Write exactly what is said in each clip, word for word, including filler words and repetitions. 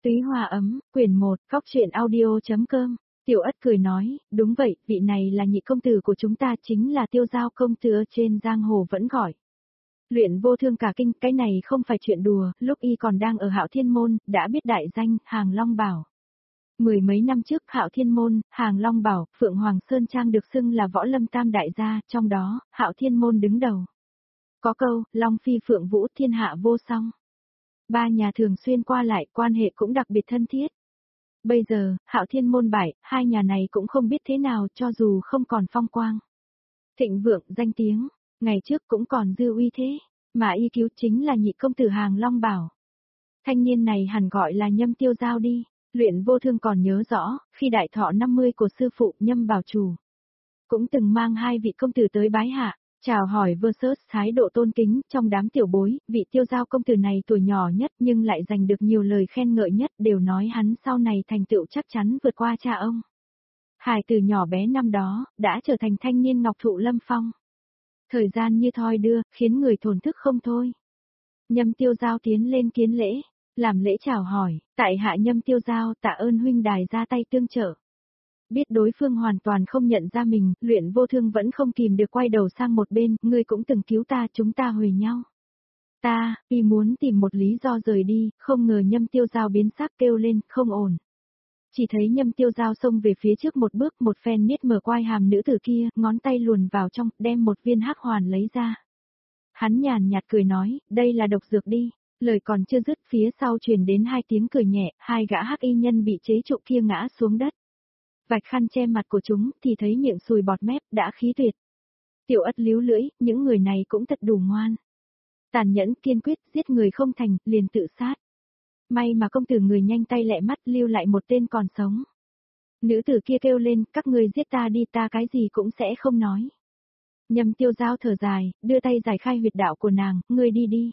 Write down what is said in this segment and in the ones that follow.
Túy Hoa Ấm, quyển một, Cóc truyện audio.com. Tiểu Ất cười nói, đúng vậy, vị này là nhị công tử của chúng ta, chính là Tiêu Giao công tử trên giang hồ vẫn gọi. Luyện Vô Thương cả kinh, cái này không phải chuyện đùa, lúc y còn đang ở Hạo Thiên Môn, đã biết đại danh, Hàng Long Bảo. Mười mấy năm trước, Hạo Thiên Môn, Hàng Long Bảo, Phượng Hoàng Sơn Trang được xưng là võ lâm tam đại gia, trong đó, Hạo Thiên Môn đứng đầu. Có câu, Long Phi Phượng Vũ thiên hạ vô song. Ba nhà thường xuyên qua lại, quan hệ cũng đặc biệt thân thiết. Bây giờ, Hạo Thiên Môn bại, hai nhà này cũng không biết thế nào, cho dù không còn phong quang. Thịnh vượng, danh tiếng, ngày trước cũng còn dư uy thế, mà y cứu chính là nhị công tử Hàng Long Bảo. Thanh niên này hẳn gọi là Nhâm Tiêu Giao đi. Luyện Vô Thương còn nhớ rõ, khi đại thọ năm mươi của sư phụ Nhâm Bảo Chủ, cũng từng mang hai vị công tử tới bái hạ, chào hỏi versus thái độ tôn kính, trong đám tiểu bối, vị Tiêu Giao công tử này tuổi nhỏ nhất nhưng lại giành được nhiều lời khen ngợi nhất, đều nói hắn sau này thành tựu chắc chắn vượt qua cha ông. Hài từ nhỏ bé năm đó, đã trở thành thanh niên ngọc thụ lâm phong. Thời gian như thoi đưa, khiến người thổn thức không thôi. Nhâm Tiêu Giao tiến lên kiến lễ, làm lễ chào hỏi, tại hạ Nhâm Tiêu Giao, tạ ơn huynh đài ra tay tương trợ. Biết đối phương hoàn toàn không nhận ra mình, Luyện Vô Thương vẫn không kìm được quay đầu sang một bên, ngươi cũng từng cứu ta, chúng ta huề nhau. Ta, vì muốn tìm một lý do rời đi, không ngờ Nhâm Tiêu Giao biến sắc kêu lên, không ổn. Chỉ thấy Nhâm Tiêu Giao xông về phía trước một bước, một phen niết mở quai hàm nữ tử kia, ngón tay luồn vào trong, đem một viên hắc hoàn lấy ra. Hắn nhàn nhạt cười nói, đây là độc dược đi. Lời còn chưa dứt, phía sau truyền đến hai tiếng cười nhẹ, hai gã hắc y nhân bị chế trụ kia ngã xuống đất. Vạch khăn che mặt của chúng, thì thấy miệng sùi bọt mép, đã khí tuyệt. Tiểu Ất líu lưỡi, những người này cũng thật đủ ngoan. Tàn nhẫn kiên quyết, giết người không thành, liền tự sát. May mà công tử người nhanh tay lẹ mắt, lưu lại một tên còn sống. Nữ tử kia kêu lên, các ngươi giết ta đi, ta cái gì cũng sẽ không nói. Nhâm Tiêu Giao thở dài, đưa tay giải khai huyệt đạo của nàng, ngươi đi đi.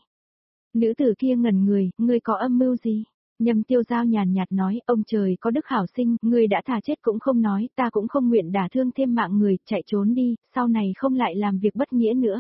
Nữ tử kia ngẩn người, ngươi có âm mưu gì? Nhâm Tiêu Giao nhàn nhạt nói, ông trời có đức hảo sinh, ngươi đã thà chết cũng không nói, ta cũng không nguyện đả thương thêm mạng người, chạy trốn đi, sau này không lại làm việc bất nghĩa nữa.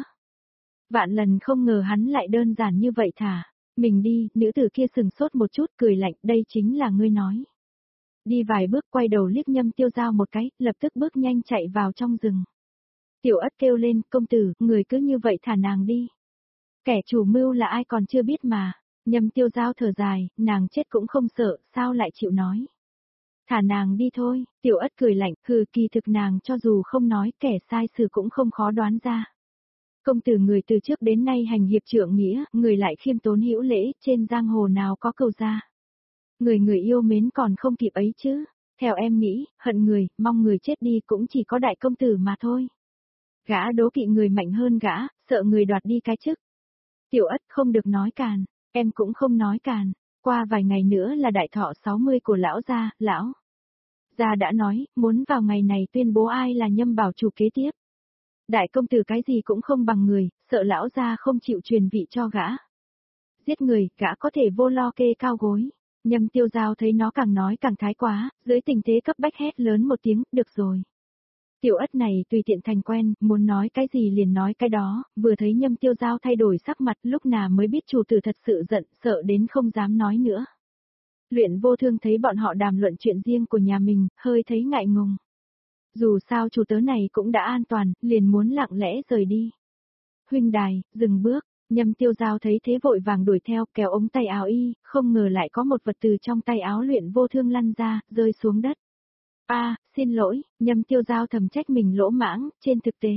Vạn lần không ngờ hắn lại đơn giản như vậy thả, mình đi, nữ tử kia sừng sốt một chút, cười lạnh, đây chính là ngươi nói. Đi vài bước quay đầu liếc Nhâm Tiêu Giao một cái, lập tức bước nhanh chạy vào trong rừng. Tiểu Ất kêu lên, công tử, người cứ như vậy thả nàng đi. Kẻ chủ mưu là ai còn chưa biết mà. Nhâm Tiêu Giao thở dài, nàng chết cũng không sợ, sao lại chịu nói. Thả nàng đi thôi, Tiểu Ất cười lạnh, hừ, kỳ thực nàng cho dù không nói, kẻ sai sự cũng không khó đoán ra. Công tử người từ trước đến nay hành hiệp trượng nghĩa, người lại khiêm tốn hữu lễ, trên giang hồ nào có câu ra. Người người yêu mến còn không kịp ấy chứ, theo em nghĩ, hận người, mong người chết đi cũng chỉ có đại công tử mà thôi. Gã đố kỵ người mạnh hơn gã, sợ người đoạt đi cái chức. Tiểu Ất không được nói càn, em cũng không nói càn, qua vài ngày nữa là đại thọ sáu mươi của lão gia, lão gia đã nói, muốn vào ngày này tuyên bố ai là Nhâm Bảo Chủ kế tiếp. Đại công tử cái gì cũng không bằng người, sợ lão gia không chịu truyền vị cho gã. Giết người, gã có thể vô lo kê cao gối. Nhâm Tiêu Giao thấy nó càng nói càng thái quá, dưới tình thế cấp bách hét lớn một tiếng, được rồi. Tiểu Ất này tùy tiện thành quen, muốn nói cái gì liền nói cái đó, vừa thấy Nhâm Tiêu Giao thay đổi sắc mặt lúc nào mới biết chủ tử thật sự giận, sợ đến không dám nói nữa. Luyện Vô Thương thấy bọn họ đàm luận chuyện riêng của nhà mình, hơi thấy ngại ngùng. Dù sao chủ tớ này cũng đã an toàn, liền muốn lặng lẽ rời đi. Huynh đài, dừng bước, Nhâm Tiêu Giao thấy thế vội vàng đuổi theo, kéo ống tay áo y, không ngờ lại có một vật từ trong tay áo Luyện Vô Thương lăn ra, rơi xuống đất. A, à, xin lỗi, Nhâm Tiêu Giao thầm trách mình lỗ mãng, trên thực tế.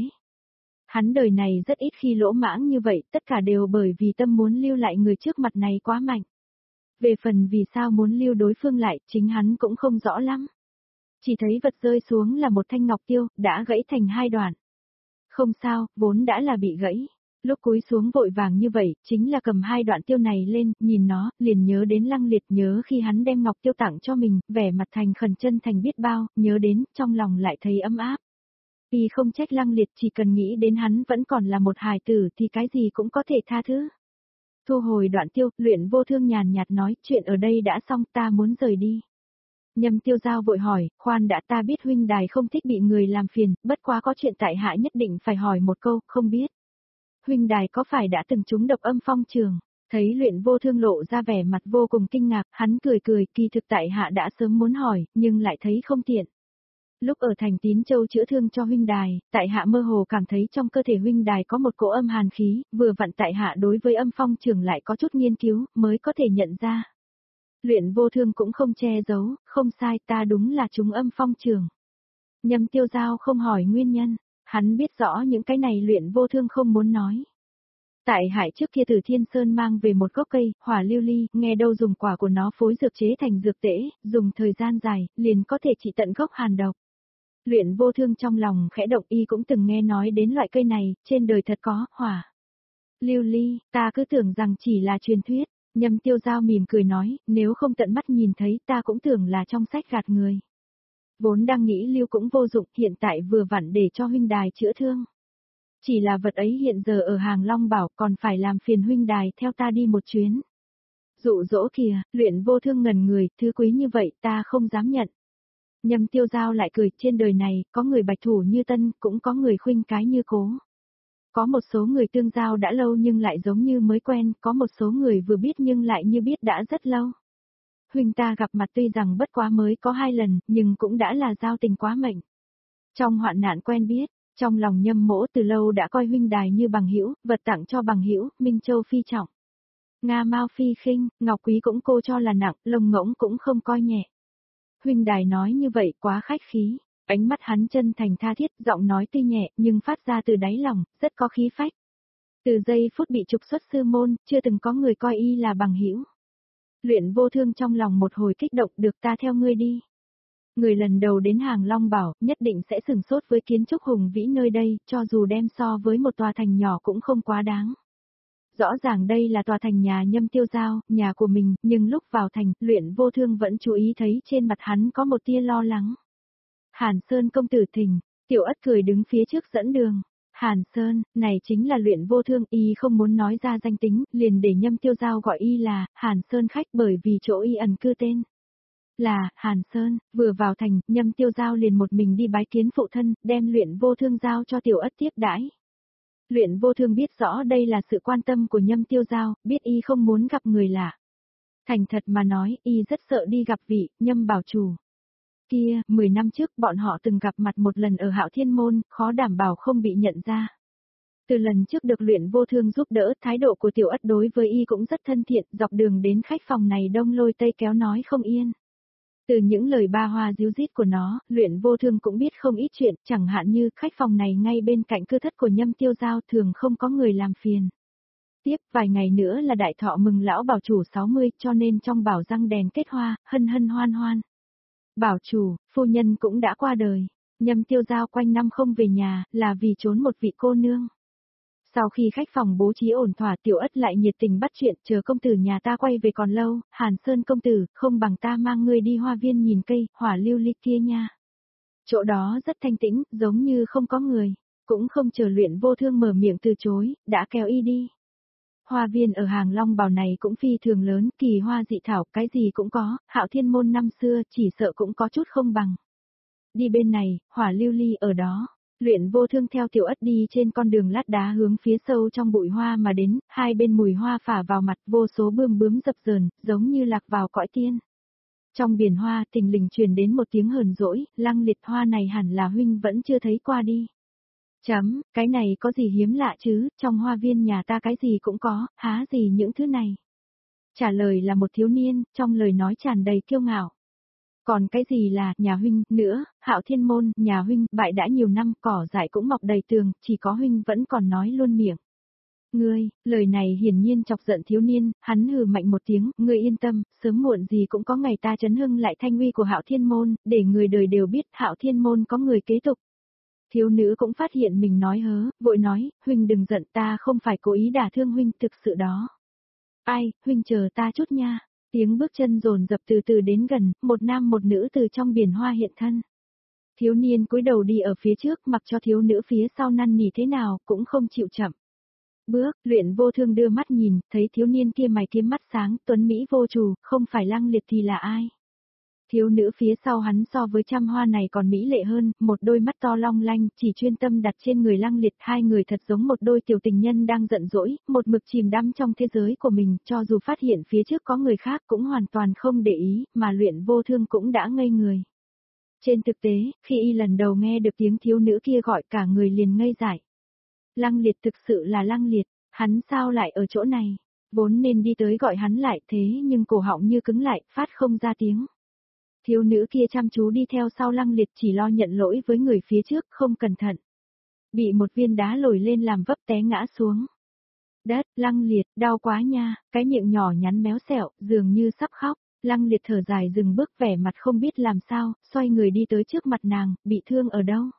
Hắn đời này rất ít khi lỗ mãng như vậy, tất cả đều bởi vì tâm muốn lưu lại người trước mặt này quá mạnh. Về phần vì sao muốn lưu đối phương lại, chính hắn cũng không rõ lắm. Chỉ thấy vật rơi xuống là một thanh ngọc tiêu, đã gãy thành hai đoạn. Không sao, vốn đã là bị gãy. Lúc cúi xuống vội vàng như vậy, chính là cầm hai đoạn tiêu này lên, nhìn nó, liền nhớ đến Lăng Liệt, nhớ khi hắn đem ngọc tiêu tặng cho mình, vẻ mặt thành khẩn chân thành biết bao, nhớ đến, trong lòng lại thấy ấm áp. Vì không trách Lăng Liệt, chỉ cần nghĩ đến hắn vẫn còn là một hài tử thì cái gì cũng có thể tha thứ. Thu hồi đoạn tiêu, Luyện Vô Thương nhàn nhạt nói, chuyện ở đây đã xong, ta muốn rời đi. Nhâm Tiêu Giao vội hỏi, khoan đã, ta biết huynh đài không thích bị người làm phiền, bất quá có chuyện tại hạ nhất định phải hỏi một câu, không biết. Huynh đài có phải đã từng trúng độc âm phong trường? Thấy luyện vô thương lộ ra vẻ mặt vô cùng kinh ngạc, hắn cười cười, kỳ thực tại hạ đã sớm muốn hỏi, nhưng lại thấy không tiện. Lúc ở thành Tín Châu chữa thương cho huynh đài, tại hạ mơ hồ cảm thấy trong cơ thể huynh đài có một cỗ âm hàn khí, vừa vặn tại hạ đối với âm phong trường lại có chút nghiên cứu, mới có thể nhận ra. Luyện vô thương cũng không che giấu, không sai, ta đúng là chúng âm phong trường. Nhâm Tiêu Giao không hỏi nguyên nhân, hắn biết rõ những cái này luyện vô thương không muốn nói. Tại hải trước kia từ Thiên Sơn mang về một gốc cây, hỏa lưu ly, nghe đâu dùng quả của nó phối dược chế thành dược tễ, dùng thời gian dài, liền có thể trị tận gốc hàn độc. Luyện vô thương trong lòng khẽ động, y cũng từng nghe nói đến loại cây này, trên đời thật có, hỏa. Lưu ly, ta cứ tưởng rằng chỉ là truyền thuyết. Nhâm Tiêu Giao mỉm cười nói, nếu không tận mắt nhìn thấy ta cũng tưởng là trong sách gạt người. Vốn đang nghĩ lưu cũng vô dụng, hiện tại vừa vặn để cho huynh đài chữa thương. Chỉ là vật ấy hiện giờ ở hàng Long Bảo, còn phải làm phiền huynh đài theo ta đi một chuyến. Dụ dỗ kìa, luyện vô thương ngần người, thứ quý như vậy ta không dám nhận. Nhâm Tiêu Giao lại cười, trên đời này, có người bạch thủ như tân, cũng có người khuynh cái như cố. Có một số người tương giao đã lâu nhưng lại giống như mới quen, có một số người vừa biết nhưng lại như biết đã rất lâu. Huynh ta gặp mặt tuy rằng bất quá mới có hai lần, nhưng cũng đã là giao tình quá mệnh. Trong hoạn nạn quen biết, trong lòng Nhâm Mỗ từ lâu đã coi huynh đài như bằng hữu, vật tặng cho bằng hữu, Minh Châu phi trọng. Nga Mao phi khinh, ngọc quý cũng cô cho là nặng, lông ngỗng cũng không coi nhẹ. Huynh đài nói như vậy quá khách khí, ánh mắt hắn chân thành tha thiết, giọng nói tuy nhẹ nhưng phát ra từ đáy lòng, rất có khí phách. Từ giây phút bị trục xuất sư môn, chưa từng có người coi y là bằng hữu. Luyện vô thương trong lòng một hồi kích động, được ta theo ngươi đi. Người lần đầu đến hàng Long Bảo, nhất định sẽ sửng sốt với kiến trúc hùng vĩ nơi đây, cho dù đem so với một tòa thành nhỏ cũng không quá đáng. Rõ ràng đây là tòa thành nhà Nhâm Tiêu Giao, nhà của mình, nhưng lúc vào thành, luyện vô thương vẫn chú ý thấy trên mặt hắn có một tia lo lắng. Hàn Sơn công tử thỉnh, Tiểu Ất cười đứng phía trước dẫn đường. Hàn Sơn, này chính là luyện vô thương, y không muốn nói ra danh tính, liền để Nhâm Tiêu Giao gọi y là Hàn Sơn khách bởi vì chỗ y ẩn cư tên. Là, Hàn Sơn, vừa vào thành, Nhâm Tiêu Giao liền một mình đi bái kiến phụ thân, đem luyện vô thương giao cho Tiểu Ất tiếp đãi. Luyện vô thương biết rõ đây là sự quan tâm của Nhâm Tiêu Giao, biết y không muốn gặp người lạ. Thành thật mà nói, y rất sợ đi gặp vị, Nhâm bảo chủ. Kia, mười năm trước bọn họ từng gặp mặt một lần ở Hạo Thiên Môn, khó đảm bảo không bị nhận ra. Từ lần trước được luyện vô thương giúp đỡ, thái độ của Tiểu Ất đối với y cũng rất thân thiện, dọc đường đến khách phòng này đông lôi tây kéo nói không yên. Từ những lời ba hoa díu dít của nó, luyện vô thương cũng biết không ít chuyện, chẳng hạn như khách phòng này ngay bên cạnh cư thất của Nhâm Tiêu Giao thường không có người làm phiền. Tiếp vài ngày nữa là đại thọ mừng lão bảo chủ sáu mươi, cho nên trong bảo răng đèn kết hoa, hân hân hoan hoan. Bảo chủ, phu nhân cũng đã qua đời, Nhâm Tiêu Giao quanh năm không về nhà, là vì trốn một vị cô nương. Sau khi khách phòng bố trí ổn thỏa, Tiểu Ất lại nhiệt tình bắt chuyện, chờ công tử nhà ta quay về còn lâu, Hàn Sơn công tử, không bằng ta mang ngươi đi hoa viên nhìn cây, hỏa lưu ly kia nha. Chỗ đó rất thanh tĩnh, giống như không có người, cũng không chờ luyện vô thương mở miệng từ chối, đã kéo y đi. Hoa viên ở hàng Long Bảo này cũng phi thường lớn, kỳ hoa dị thảo, cái gì cũng có, Hạo Thiên Môn năm xưa chỉ sợ cũng có chút không bằng. Đi bên này, hỏa lưu ly ở đó. Luyện vô thương theo Tiểu Ất đi trên con đường lát đá hướng phía sâu trong bụi hoa mà đến, hai bên mùi hoa phả vào mặt, vô số bươm bướm dập dờn, giống như lạc vào cõi tiên. Trong biển hoa, thình lình truyền đến một tiếng hờn dỗi, Lăng Liệt, hoa này hẳn là huynh vẫn chưa thấy qua đi. Chấm, cái này có gì hiếm lạ chứ, trong hoa viên nhà ta cái gì cũng có, há gì những thứ này. Trả lời là một thiếu niên, trong lời nói tràn đầy kiêu ngạo. Còn cái gì là, nhà huynh, nữa, Hạo Thiên Môn, nhà huynh, bại đã nhiều năm, cỏ dại cũng mọc đầy tường, chỉ có huynh vẫn còn nói luôn miệng. Ngươi, lời này hiển nhiên chọc giận thiếu niên, hắn hừ mạnh một tiếng, ngươi yên tâm, sớm muộn gì cũng có ngày ta chấn hưng lại thanh uy của Hạo Thiên Môn, để người đời đều biết Hạo Thiên Môn có người kế tục. Thiếu nữ cũng phát hiện mình nói hớ, vội nói, huynh đừng giận, ta không phải cố ý đả thương huynh, thực sự đó. Ai, huynh chờ ta chút nha. Tiếng bước chân dồn dập từ từ đến gần, một nam một nữ từ trong biển hoa hiện thân. Thiếu niên cúi đầu đi ở phía trước, mặc cho thiếu nữ phía sau năn nỉ thế nào, cũng không chịu chậm. Bước, luyện vô thương đưa mắt nhìn, thấy thiếu niên kia mày kiếm mắt sáng, tuấn Mỹ vô chủ, không phải Lăng Liệt thì là ai? Thiếu nữ phía sau hắn so với trăm hoa này còn mỹ lệ hơn, một đôi mắt to long lanh, chỉ chuyên tâm đặt trên người Lăng Liệt, hai người thật giống một đôi tiểu tình nhân đang giận dỗi, một mực chìm đắm trong thế giới của mình, cho dù phát hiện phía trước có người khác cũng hoàn toàn không để ý, mà Luyện Vô Thương cũng đã ngây người. Trên thực tế, khi y lần đầu nghe được tiếng thiếu nữ kia gọi cả người liền ngây dại. Lăng Liệt thực sự là Lăng Liệt, hắn sao lại ở chỗ này? Vốn nên đi tới gọi hắn lại thế nhưng cổ họng như cứng lại, phát không ra tiếng. Thiếu nữ kia chăm chú đi theo sau Lăng Liệt chỉ lo nhận lỗi với người phía trước, không cẩn thận. Bị một viên đá lồi lên làm vấp té ngã xuống. Đất, Lăng Liệt, đau quá nha, cái miệng nhỏ nhắn méo xẹo, dường như sắp khóc. Lăng Liệt thở dài dừng bước vẻ mặt không biết làm sao, xoay người đi tới trước mặt nàng, bị thương ở đâu?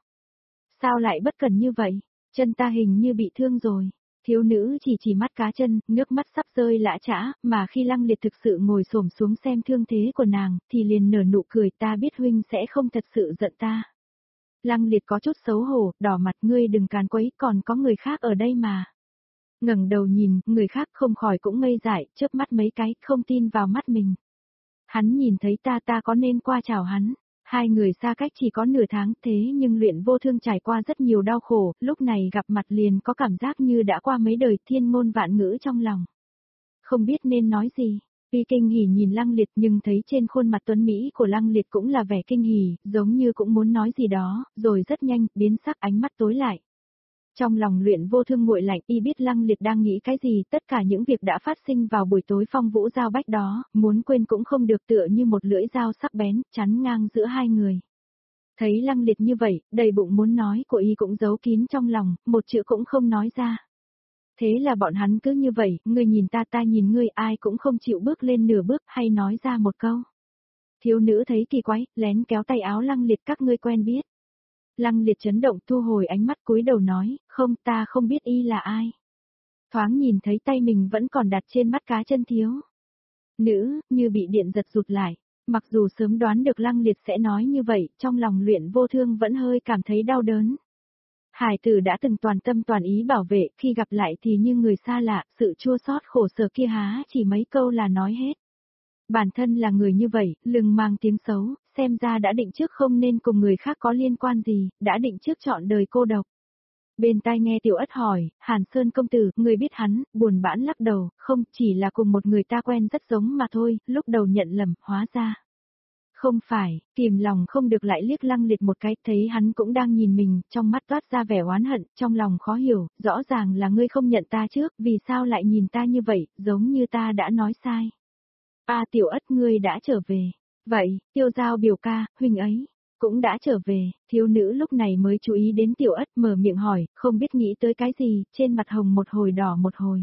Sao lại bất cẩn như vậy? Chân ta hình như bị thương rồi. Thiếu nữ chỉ chỉ mắt cá chân, nước mắt sắp rơi lã chã, mà khi Lăng Liệt thực sự ngồi xổm xuống xem thương thế của nàng, thì liền nở nụ cười, ta biết huynh sẽ không thật sự giận ta. Lăng Liệt có chút xấu hổ, đỏ mặt, ngươi đừng càn quấy, còn có người khác ở đây mà. Ngẩng đầu nhìn, người khác không khỏi cũng ngây dại, chớp mắt mấy cái, không tin vào mắt mình. Hắn nhìn thấy ta ta có nên qua chào hắn. Hai người xa cách chỉ có nửa tháng thế nhưng Luyện Vô Thương trải qua rất nhiều đau khổ, lúc này gặp mặt liền có cảm giác như đã qua mấy đời, thiên ngôn vạn ngữ trong lòng. Không biết nên nói gì, vì kinh hỉ nhìn Lăng Liệt nhưng thấy trên khuôn mặt tuấn Mỹ của Lăng Liệt cũng là vẻ kinh hỉ, giống như cũng muốn nói gì đó, rồi rất nhanh, biến sắc ánh mắt tối lại. Trong lòng Luyện Vô Thương nguội lạnh, y biết Lăng Liệt đang nghĩ cái gì, tất cả những việc đã phát sinh vào buổi tối phong vũ giao bách đó, muốn quên cũng không được, tựa như một lưỡi dao sắc bén, chắn ngang giữa hai người. Thấy Lăng Liệt như vậy, đầy bụng muốn nói của y cũng giấu kín trong lòng, một chữ cũng không nói ra. Thế là bọn hắn cứ như vậy, ngươi nhìn ta ta nhìn ngươi, ai cũng không chịu bước lên nửa bước hay nói ra một câu. Thiếu nữ thấy kỳ quái, lén kéo tay áo Lăng Liệt, các ngươi quen biết. Lăng Liệt chấn động, thu hồi ánh mắt, cúi đầu nói, không, ta không biết y là ai. Thoáng nhìn thấy tay mình vẫn còn đặt trên mắt cá chân thiếu nữ, như bị điện giật rụt lại. Mặc dù sớm đoán được Lăng Liệt sẽ nói như vậy, trong lòng Luyện Vô Thương vẫn hơi cảm thấy đau đớn. Hải tử đã từng toàn tâm toàn ý bảo vệ, khi gặp lại thì như người xa lạ, sự chua xót khổ sở kia há chỉ mấy câu là nói hết. Bản thân là người như vậy, lừng mang tiếng xấu, xem ra đã định trước không nên cùng người khác có liên quan gì, đã định trước chọn đời cô độc. Bên tai nghe Tiểu Ất hỏi, Hàn Sơn công tử, người biết hắn, buồn bã lắc đầu, không, chỉ là cùng một người ta quen rất giống mà thôi, lúc đầu nhận lầm, hóa ra. Không phải, kìm lòng không được lại liếc Lăng Liệt một cái, thấy hắn cũng đang nhìn mình, trong mắt toát ra vẻ oán hận, trong lòng khó hiểu, rõ ràng là ngươi không nhận ta trước, vì sao lại nhìn ta như vậy, giống như ta đã nói sai. A Tiểu Ất, ngươi đã trở về. Vậy, Tiêu Giao biểu ca, huynh ấy cũng đã trở về. Thiếu nữ lúc này mới chú ý đến Tiểu Ất, mở miệng hỏi, không biết nghĩ tới cái gì, trên mặt hồng một hồi đỏ một hồi.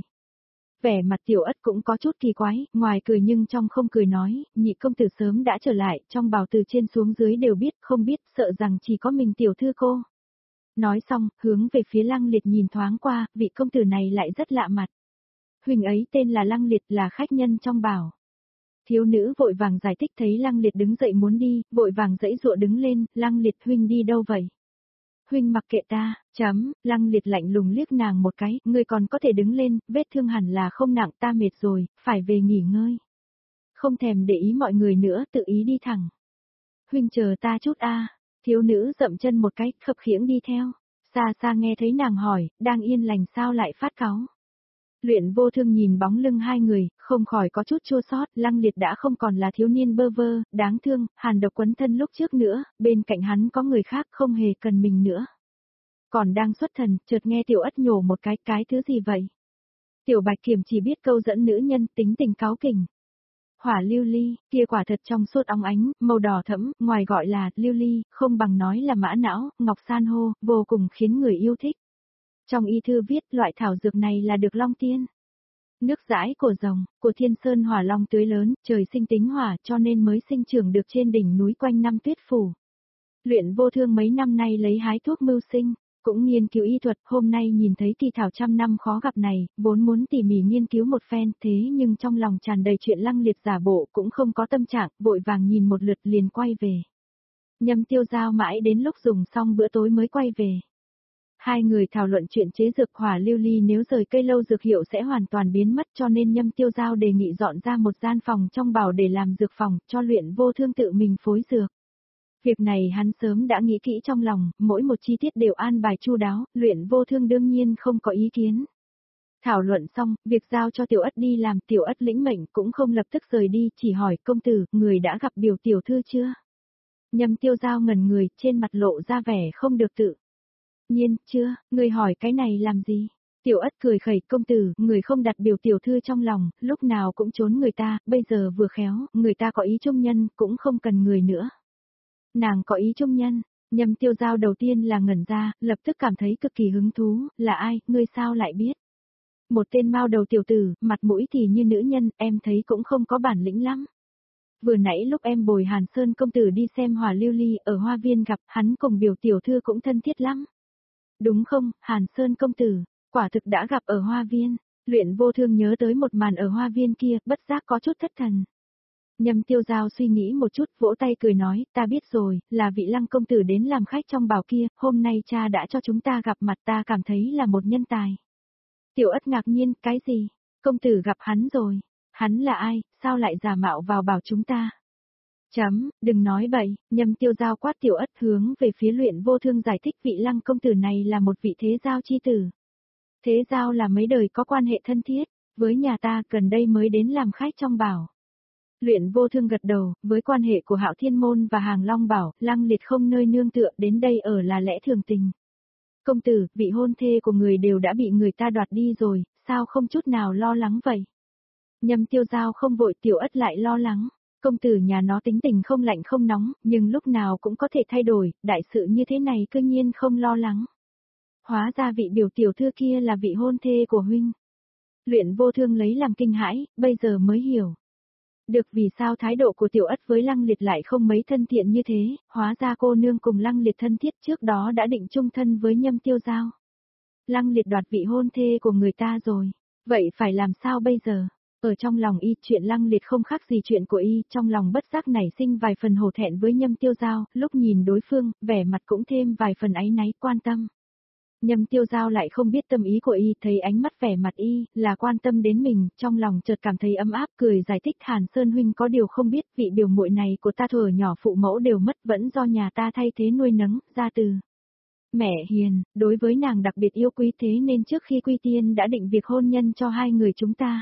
Vẻ mặt Tiểu Ất cũng có chút kỳ quái, ngoài cười nhưng trong không cười nói, nhị công tử sớm đã trở lại, trong bào từ trên xuống dưới đều biết, không biết, sợ rằng chỉ có mình tiểu thư cô. Nói xong, hướng về phía Lăng Liệt nhìn thoáng qua, vị công tử này lại rất lạ mặt. Huynh ấy tên là Lăng Liệt, là khách nhân trong bảo. Thiếu nữ vội vàng giải thích, thấy Lăng Liệt đứng dậy muốn đi, vội vàng dãy dụa đứng lên, Lăng Liệt huynh đi đâu vậy? Huynh mặc kệ ta, chấm, Lăng Liệt lạnh lùng liếc nàng một cái, ngươi còn có thể đứng lên, vết thương hẳn là không nặng, ta mệt rồi, phải về nghỉ ngơi. Không thèm để ý mọi người nữa, tự ý đi thẳng. Huynh chờ ta chút a. Thiếu nữ dậm chân một cái, khập khiễng đi theo. Xa xa nghe thấy nàng hỏi, đang yên lành sao lại phát cáu. Luyện Vô Thương nhìn bóng lưng hai người, không khỏi có chút chua xót, Lăng Liệt đã không còn là thiếu niên bơ vơ, đáng thương, hàn độc quấn thân lúc trước nữa, bên cạnh hắn có người khác không hề cần mình nữa. Còn đang xuất thần, chợt nghe Tiểu Ất nhổ một cái, cái thứ gì vậy? Tiểu Bạch Kiểm chỉ biết câu dẫn nữ nhân, tính tình cáu kỉnh. Hỏa lưu ly, kia quả thật trong suốt óng ánh, màu đỏ thẫm, ngoài gọi là lưu ly, không bằng nói là mã não, ngọc san hô, vô cùng khiến người yêu thích. Trong y thư viết loại thảo dược này là được long tiên. Nước dãi của rồng, của thiên sơn hỏa long tưới lớn, trời sinh tính hỏa cho nên mới sinh trưởng được trên đỉnh núi quanh năm tuyết phủ. Luyện Vô Thương mấy năm nay lấy hái thuốc mưu sinh, cũng nghiên cứu y thuật, hôm nay nhìn thấy kỳ thảo trăm năm khó gặp này, vốn muốn tỉ mỉ nghiên cứu một phen, thế nhưng trong lòng tràn đầy chuyện Lăng Liệt giả bộ cũng không có tâm trạng, vội vàng nhìn một lượt liền quay về. Nhâm Tiêu Giao mãi đến lúc dùng xong bữa tối mới quay về. Hai người thảo luận chuyện chế dược hỏa lưu ly nếu rời cây lâu dược hiệu sẽ hoàn toàn biến mất cho nên Nhâm Tiêu Giao đề nghị dọn ra một gian phòng trong bảo để làm dược phòng cho Luyện Vô Thương tự mình phối dược. Việc này hắn sớm đã nghĩ kỹ trong lòng, mỗi một chi tiết đều an bài chu đáo, Luyện Vô Thương đương nhiên không có ý kiến. Thảo luận xong, việc giao cho Tiểu Ất đi làm, Tiểu Ất lĩnh mệnh cũng không lập tức rời đi, chỉ hỏi công tử, người đã gặp biểu tiểu thư chưa? Nhâm Tiêu Giao ngẩn người, trên mặt lộ ra vẻ không được tự nhiên, chưa, người hỏi cái này làm gì? Tiểu Ất cười khẩy, công tử, người không đặt biểu tiểu thư trong lòng, lúc nào cũng trốn người ta, bây giờ vừa khéo, người ta có ý trung nhân, cũng không cần người nữa. Nàng có ý trung nhân, Nhâm Tiêu Giao đầu tiên là ngẩn ra, lập tức cảm thấy cực kỳ hứng thú, là ai, ngươi sao lại biết? Một tên mao đầu tiểu tử, mặt mũi thì như nữ nhân, em thấy cũng không có bản lĩnh lắm. Vừa nãy lúc em bồi Hàn Sơn công tử đi xem hỏa lưu ly ở hoa viên gặp hắn cùng biểu tiểu thư cũng thân thiết lắm. Đúng không, Hàn Sơn công tử, quả thực đã gặp ở hoa viên. Luyện Vô Thương nhớ tới một màn ở hoa viên kia, bất giác có chút thất thần. Nhâm Tiêu Giao suy nghĩ một chút, vỗ tay cười nói, ta biết rồi, là vị Lăng công tử đến làm khách trong bảo kia, hôm nay cha đã cho chúng ta gặp mặt, ta cảm thấy là một nhân tài. Tiểu Ất ngạc nhiên, cái gì? Công tử gặp hắn rồi. Hắn là ai, sao lại giả mạo vào bảo chúng ta? Chấm, đừng nói bậy, Nhâm Tiêu Giao quát Tiểu Ất hướng về phía Luyện Vô Thương giải thích vị Lăng công tử này là một vị thế giao chi tử. Thế giao là mấy đời có quan hệ thân thiết, với nhà ta gần đây mới đến làm khách trong bảo. Luyện Vô Thương gật đầu, với quan hệ của Hạo Thiên Môn và Hàng Long Bảo, Lăng Liệt không nơi nương tựa, đến đây ở là lẽ thường tình. Công tử, vị hôn thê của người đều đã bị người ta đoạt đi rồi, sao không chút nào lo lắng vậy? Nhâm Tiêu Giao không vội, Tiểu Ất lại lo lắng. Công tử nhà nó tính tình không lạnh không nóng, nhưng lúc nào cũng có thể thay đổi, đại sự như thế này cư nhiên không lo lắng. Hóa ra vị biểu tiểu thư kia là vị hôn thê của huynh. Luyện Vô Thương lấy làm kinh hãi, bây giờ mới hiểu. Được, vì sao thái độ của Tiểu Ất với Lăng Liệt lại không mấy thân thiện như thế, hóa ra cô nương cùng Lăng Liệt thân thiết trước đó đã định chung thân với Nhâm Tiêu Giao. Lăng Liệt đoạt vị hôn thê của người ta rồi, vậy phải làm sao bây giờ? Ở trong lòng y, chuyện Lăng Liệt không khác gì chuyện của y, trong lòng bất giác nảy sinh vài phần hổ thẹn với Nhâm Tiêu Giao, lúc nhìn đối phương, vẻ mặt cũng thêm vài phần áy náy, quan tâm. Nhâm Tiêu Giao lại không biết tâm ý của y, thấy ánh mắt vẻ mặt y, là quan tâm đến mình, trong lòng chợt cảm thấy ấm áp, cười giải thích, Hàn Sơn huynh có điều không biết, vị biểu muội này của ta thuở nhỏ phụ mẫu đều mất, vẫn do nhà ta thay thế nuôi nấng, ra từ mẹ hiền, đối với nàng đặc biệt yêu quý, thế nên trước khi quy tiên đã định việc hôn nhân cho hai người chúng ta.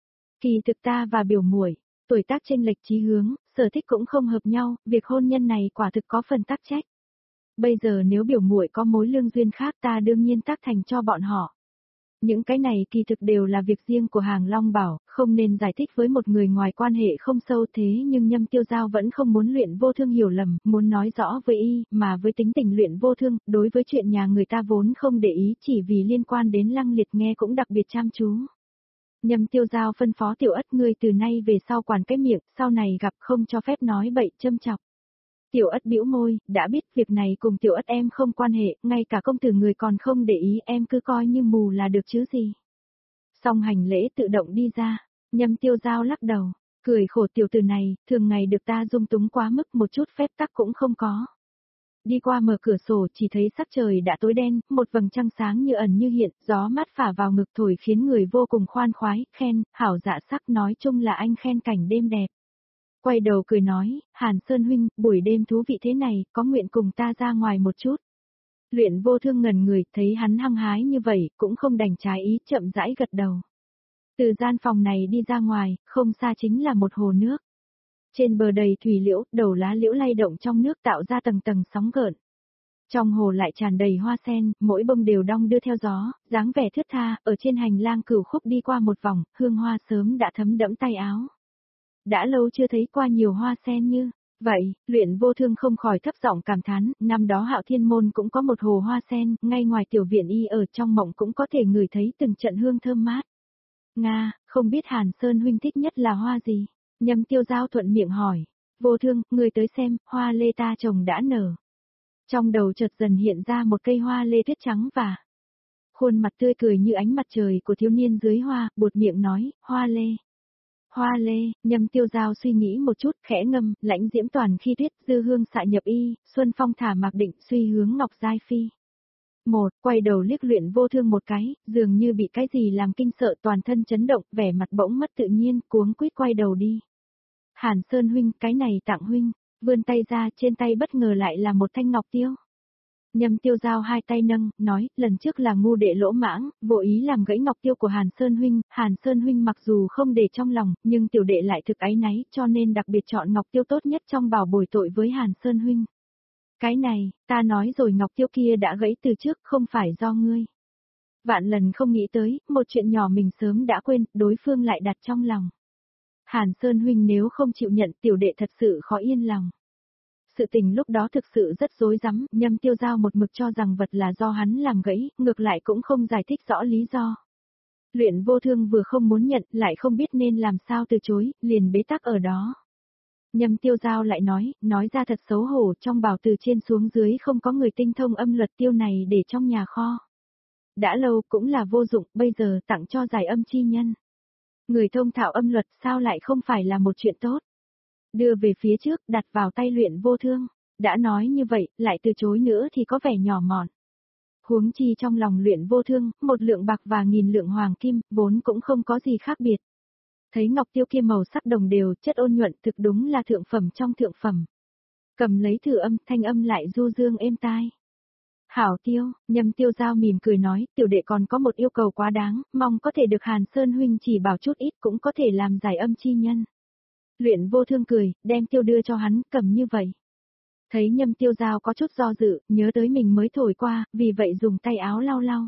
Kỳ thực ta và biểu muội, tuổi tác chênh lệch chí hướng, sở thích cũng không hợp nhau, việc hôn nhân này quả thực có phần tắc trách. Bây giờ nếu biểu muội có mối lương duyên khác ta đương nhiên tác thành cho bọn họ. Những cái này kỳ thực đều là việc riêng của Hàng Long Bảo, không nên giải thích với một người ngoài quan hệ không sâu, thế nhưng Nhâm Tiêu Giao vẫn không muốn Luyện Vô Thương hiểu lầm, muốn nói rõ với y, mà với tính tình Luyện Vô Thương, đối với chuyện nhà người ta vốn không để ý, chỉ vì liên quan đến Lăng Liệt nghe cũng đặc biệt chăm chú. Nhâm Tiêu Giao phân phó Tiểu Ất, ngươi từ nay về sau quản cái miệng, sau này gặp không cho phép nói bậy châm chọc. Tiểu Ất bĩu môi, đã biết việc này cùng Tiểu Ất em không quan hệ, ngay cả công tử người còn không để ý, em cứ coi như mù là được chứ gì. Xong hành lễ tự động đi ra, Nhâm Tiêu Giao lắc đầu, cười khổ, tiểu tử này, thường ngày được ta dung túng quá mức, một chút phép tắc cũng không có. Đi qua mở cửa sổ chỉ thấy sắc trời đã tối đen, một vầng trăng sáng như ẩn như hiện, gió mát phả vào ngực thổi khiến người vô cùng khoan khoái, khen, hảo dạ sắc, nói chung là anh khen cảnh đêm đẹp. Quay đầu cười nói, Hàn Sơn huynh, buổi đêm thú vị thế này, có nguyện cùng ta ra ngoài một chút. Luyện Vô Thương ngẩn người, thấy hắn hăng hái như vậy, cũng không đành trái ý, chậm rãi gật đầu. Từ gian phòng này đi ra ngoài, không xa chính là một hồ nước. Trên bờ đầy thủy liễu, đầu lá liễu lay động trong nước tạo ra tầng tầng sóng gợn. Trong hồ lại tràn đầy hoa sen, mỗi bông đều đong đưa theo gió, dáng vẻ thướt tha, ở trên hành lang cửu khúc đi qua một vòng, hương hoa sớm đã thấm đẫm tay áo. Đã lâu chưa thấy qua nhiều hoa sen như vậy, Luyện Vô Thương không khỏi thấp giọng cảm thán, năm đó Hạo Thiên Môn cũng có một hồ hoa sen, ngay ngoài tiểu viện y ở trong mộng cũng có thể ngửi thấy từng trận hương thơm mát. Nga, không biết Hàn Sơn huynh thích nhất là hoa gì? Nhâm Tiêu Giao thuận miệng hỏi. Vô Thương, người tới xem, hoa lê ta trồng đã nở. Trong đầu chợt dần hiện ra một cây hoa lê tuyết trắng và khuôn mặt tươi cười như ánh mặt trời của thiếu niên dưới hoa, buột miệng nói, hoa lê. Hoa lê, Nhâm Tiêu Giao suy nghĩ một chút, khẽ ngâm, lãnh diễm toàn khi tuyết, dư hương xạ nhập y, xuân phong thả mạc định, suy hướng ngọc giai phi. Một, quay đầu liếc Luyện Vô Thương một cái, dường như bị cái gì làm kinh sợ, toàn thân chấn động, vẻ mặt bỗng mất tự nhiên, cuống quýt quay đầu đi. Hàn Sơn huynh, cái này tặng huynh, vươn tay ra, trên tay bất ngờ lại là một thanh ngọc tiêu. Nhâm Tiêu Giao hai tay nâng, nói, lần trước là ngu đệ lỗ mãng, vô ý làm gãy ngọc tiêu của Hàn Sơn huynh, Hàn Sơn huynh mặc dù không để trong lòng, nhưng tiểu đệ lại thực áy náy, cho nên đặc biệt chọn ngọc tiêu tốt nhất trong bảo bồi tội với Hàn Sơn huynh. Cái này, ta nói rồi, ngọc tiêu kia đã gãy từ trước, không phải do ngươi. Vạn lần không nghĩ tới, một chuyện nhỏ mình sớm đã quên, đối phương lại đặt trong lòng. Hàn Sơn huynh nếu không chịu nhận, tiểu đệ thật sự khó yên lòng. Sự tình lúc đó thực sự rất rối rắm, Nhâm Tiêu Giao một mực cho rằng vật là do hắn làm gãy, ngược lại cũng không giải thích rõ lý do. Luyện Vô Thương vừa không muốn nhận, lại không biết nên làm sao từ chối, liền bế tắc ở đó. Nhâm Tiêu Giao lại nói, nói ra thật xấu hổ, trong bảo từ trên xuống dưới không có người tinh thông âm luật tiêu này để trong nhà kho. Đã lâu cũng là vô dụng, bây giờ tặng cho giải âm chi nhân. Người thông thạo âm luật sao lại không phải là một chuyện tốt. Đưa về phía trước, đặt vào tay Luyện Vô Thương. Đã nói như vậy, lại từ chối nữa thì có vẻ nhỏ mọn. Huống chi trong lòng Luyện Vô Thương, một lượng bạc và nghìn lượng hoàng kim, vốn cũng không có gì khác biệt. Thấy ngọc tiêu kia màu sắc đồng đều, chất ôn nhuận, thực đúng là thượng phẩm trong thượng phẩm. Cầm lấy thử âm, thanh âm lại du dương êm tai. Hảo tiêu, Nhâm Tiêu Giao mỉm cười nói, tiểu đệ còn có một yêu cầu quá đáng, mong có thể được Hàn Sơn huynh chỉ bảo chút ít cũng có thể làm giải âm chi nhân. Luyện Vô Thương cười, đem tiêu đưa cho hắn, cầm như vậy. Thấy Nhâm Tiêu Giao có chút do dự, nhớ tới mình mới thổi qua, vì vậy dùng tay áo lau lau.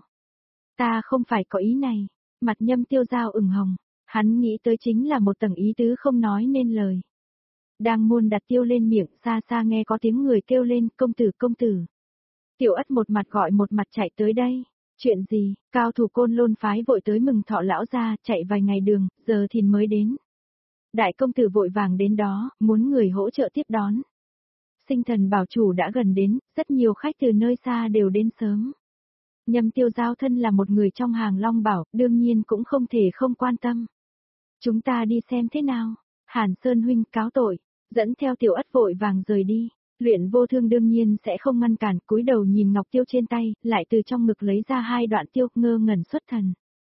Ta không phải có ý này. Mặt Nhâm Tiêu Giao ửng hồng, hắn nghĩ tới chính là một tầng ý tứ không nói nên lời. Đang muốn đặt tiêu lên miệng, xa xa nghe có tiếng người kêu lên, công tử công tử. Tiểu Ất một mặt gọi một mặt chạy tới đây. Chuyện gì, cao thủ Côn Lôn phái vội tới mừng thọ lão gia, chạy vài ngày đường, giờ thì mới đến. Đại công tử vội vàng đến đó, muốn người hỗ trợ tiếp đón. Sinh thần bảo chủ đã gần đến, rất nhiều khách từ nơi xa đều đến sớm. Nhâm Tiêu Giao thân là một người trong hàng Long Bảo, đương nhiên cũng không thể không quan tâm. Chúng ta đi xem thế nào. Hàn Sơn huynh cáo tội, dẫn theo Tiểu Ất vội vàng rời đi. Luyện Vô Thương đương nhiên sẽ không ngăn cản, cúi đầu nhìn ngọc tiêu trên tay, lại từ trong ngực lấy ra hai đoạn tiêu, ngơ ngẩn xuất thần.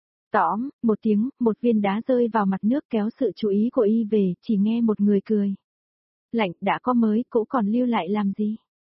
Tóm, một tiếng, một viên đá rơi vào mặt nước kéo sự chú ý của y về, chỉ nghe một người cười. Lạnh, đã có mới, cũ còn lưu lại làm gì?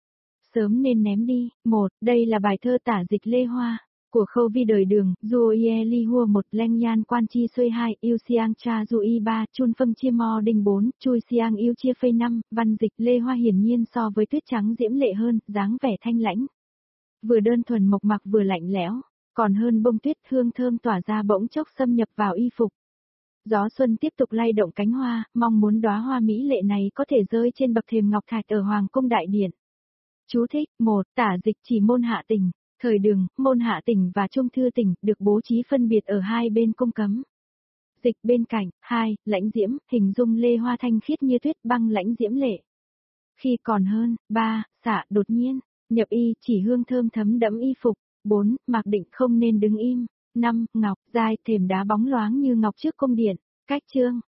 Sớm nên ném đi. Một, đây là bài thơ tả dịch Lê Hoa, của Khâu Vi đời Đường, Duo Ye Li Hua một, Leng Nhan Quan Chi Xuê hai, Yêu Siang Cha Du Y ba, Chun Phân Chia Mo Đinh bốn, Chui Siang Yêu Chia Phây năm, văn dịch Lê Hoa hiển nhiên so với tuyết trắng diễm lệ hơn, dáng vẻ thanh lãnh. Vừa đơn thuần mộc mạc vừa lạnh lẽo, còn hơn bông tuyết, hương thơm tỏa ra bỗng chốc xâm nhập vào y phục. Gió xuân tiếp tục lay động cánh hoa, mong muốn đóa hoa mỹ lệ này có thể rơi trên bậc thềm ngọc thạch ở Hoàng cung đại điện. Chú thích, một, tả dịch chỉ môn Hạ Tỉnh, thời Đường, môn Hạ Tỉnh và Trung Thư Tỉnh được bố trí phân biệt ở hai bên cung cấm. Dịch bên cạnh, hai, lãnh diễm, hình dung Lê Hoa thanh khiết như tuyết, băng lãnh diễm lệ. Khi còn hơn, ba, xạ đột nhiên, nhập y chỉ hương thơm thấm đẫm y phục. Bốn, Mạc Định không nên đứng im. Năm, ngọc, dài, thềm đá bóng loáng như ngọc trước cung điện. Cách chương